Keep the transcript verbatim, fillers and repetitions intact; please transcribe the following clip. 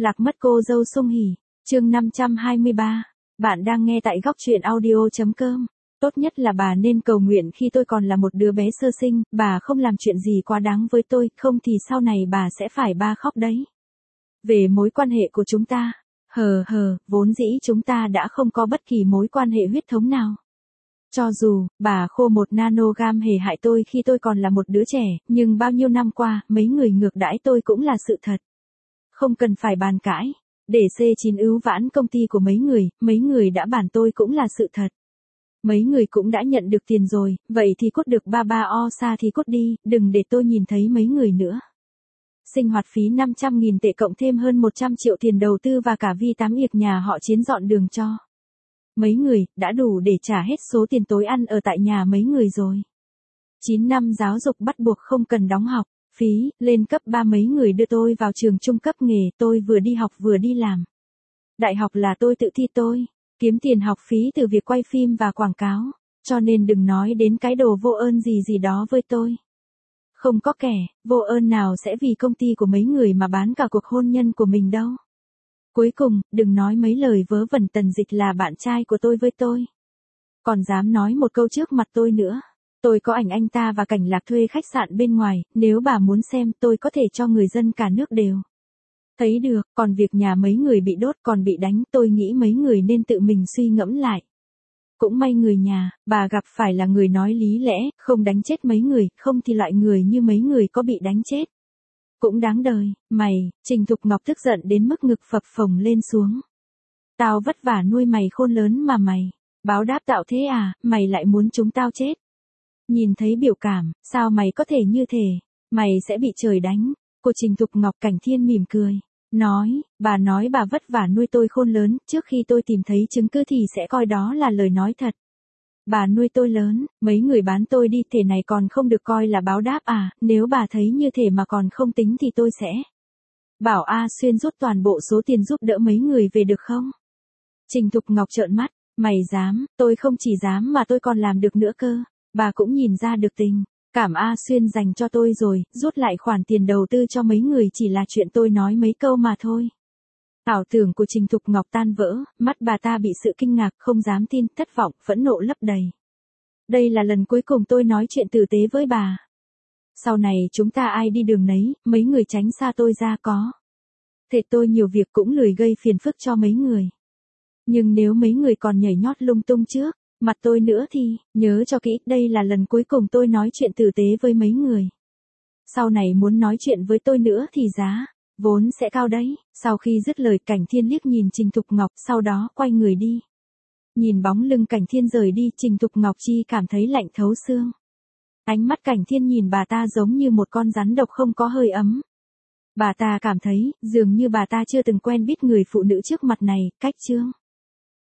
Lạc mất cô dâu sung hỉ, chương năm trăm hai mươi ba. Bạn đang nghe tại góc truyện audio chấm com. Tốt nhất là bà nên cầu nguyện khi tôi còn là một đứa bé sơ sinh, bà không làm chuyện gì quá đáng với tôi, không thì sau này bà sẽ phải ba khóc đấy. Về mối quan hệ của chúng ta, hờ hờ, vốn dĩ chúng ta đã không có bất kỳ mối quan hệ huyết thống nào. Cho dù, bà khô một nanogam hề hại tôi khi tôi còn là một đứa trẻ, nhưng bao nhiêu năm qua, mấy người ngược đãi tôi cũng là sự thật. Không cần phải bàn cãi. Để xê chín ưu vãn công ty của mấy người, mấy người đã bàn tôi cũng là sự thật. Mấy người cũng đã nhận được tiền rồi, vậy thì cút được ba ba o xa thì cút đi, đừng để tôi nhìn thấy mấy người nữa. Sinh hoạt phí năm trăm nghìn tệ cộng thêm hơn một trăm triệu tiền đầu tư và cả vi tám yệt nhà họ Chiến dọn đường cho. Mấy người, đã đủ để trả hết số tiền tối ăn ở tại nhà mấy người rồi. chín năm giáo dục bắt buộc không cần đóng học phí, lên cấp ba mấy người đưa tôi vào trường trung cấp nghề, tôi vừa đi học vừa đi làm. Đại học là tôi tự thi tôi, kiếm tiền học phí từ việc quay phim và quảng cáo, cho nên đừng nói đến cái đồ vô ơn gì gì đó với tôi. Không có kẻ, vô ơn nào sẽ vì công ty của mấy người mà bán cả cuộc hôn nhân của mình đâu. Cuối cùng, đừng nói mấy lời vớ vẩn Tần Dịch là bạn trai của tôi với tôi. Còn dám nói một câu trước mặt tôi nữa. Tôi có ảnh anh ta và Cảnh Lạc thuê khách sạn bên ngoài, nếu bà muốn xem tôi có thể cho người dân cả nước đều thấy được, còn việc nhà mấy người bị đốt còn bị đánh tôi nghĩ mấy người nên tự mình suy ngẫm lại. Cũng may người nhà, bà gặp phải là người nói lý lẽ, không đánh chết mấy người, không thì loại người như mấy người có bị đánh chết. Cũng đáng đời, mày, Trình Thục Ngọc tức giận đến mức ngực phập phồng lên xuống. Tao vất vả nuôi mày khôn lớn mà mày, báo đáp tạo thế à, mày lại muốn chúng tao chết. Nhìn thấy biểu cảm, sao mày có thể như thế, mày sẽ bị trời đánh. Cô Trình Thục Ngọc Cảnh Thiên mỉm cười, nói, bà nói bà vất vả nuôi tôi khôn lớn, trước khi tôi tìm thấy chứng cứ thì sẽ coi đó là lời nói thật. Bà nuôi tôi lớn, mấy người bán tôi đi thể này còn không được coi là báo đáp à, nếu bà thấy như thế mà còn không tính thì tôi sẽ bảo A Xuyên rút toàn bộ số tiền giúp đỡ mấy người về được không? Trình Thục Ngọc trợn mắt, mày dám, tôi không chỉ dám mà tôi còn làm được nữa cơ. Bà cũng nhìn ra được tình cảm A Xuyên dành cho tôi rồi, rút lại khoản tiền đầu tư cho mấy người chỉ là chuyện tôi nói mấy câu mà thôi. Ảo tưởng của Trình Thục Ngọc tan vỡ, mắt bà ta bị sự kinh ngạc, không dám tin, thất vọng, phẫn nộ lấp đầy. Đây là lần cuối cùng tôi nói chuyện tử tế với bà. Sau này chúng ta ai đi đường nấy, mấy người tránh xa tôi ra có. Thế tôi nhiều việc cũng lười gây phiền phức cho mấy người. Nhưng nếu mấy người còn nhảy nhót lung tung trước mặt tôi nữa thì, nhớ cho kỹ, đây là lần cuối cùng tôi nói chuyện tử tế với mấy người. Sau này muốn nói chuyện với tôi nữa thì giá vốn sẽ cao đấy. Sau khi dứt lời Cảnh Thiên liếc nhìn Trình Thục Ngọc, sau đó quay người đi. Nhìn bóng lưng Cảnh Thiên rời đi, Trình Thục Ngọc chi cảm thấy lạnh thấu xương. Ánh mắt Cảnh Thiên nhìn bà ta giống như một con rắn độc không có hơi ấm. Bà ta cảm thấy, dường như bà ta chưa từng quen biết người phụ nữ trước mặt này, cách chương.